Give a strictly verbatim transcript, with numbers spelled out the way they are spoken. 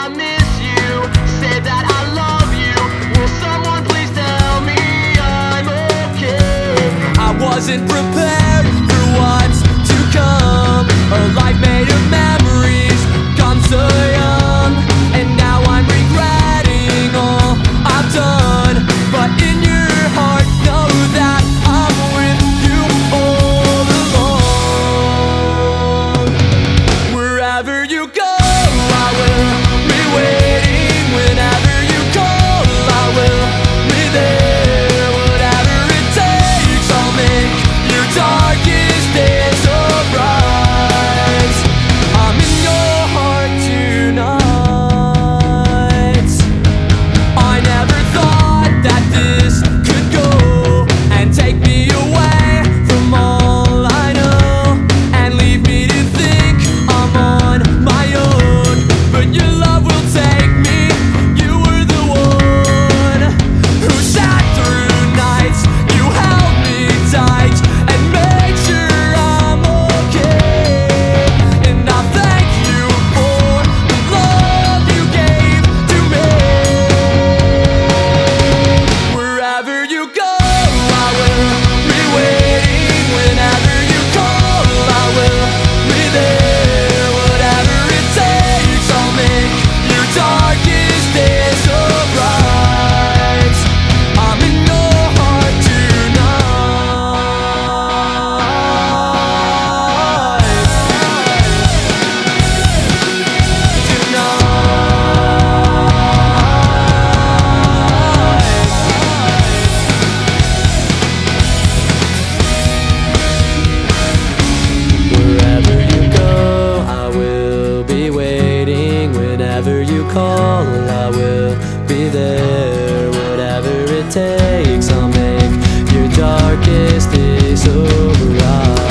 I miss you. Say that I love you. Will someone please tell me I'm okay? I wasn't prepared for what's to come. A life made of memories, gone so young. And now I'm regretting all I've done. But in your heart, know that I'm with you all along. Wherever you go, I will be waiting. Whenever you call, I will be there. Whatever it takes, I'll make your darkest days so bright. I'm in your heart tonight. I never thought that this could go and take me away from all I know and leave me to think I'm on my own. But your love will take me. You were the one who sat through nights. You held me tight and made sure I'm okay. And I thank you for the love you gave to me. Wherever you go, I will be waiting. Whenever you call, I will be there. Whatever it takes, I'll make your darkest days so bright. I'm in your heart Wherever you go, I will be waiting. Whenever you call, I will be there. Whatever it takes, I'll make your darkest days so bright.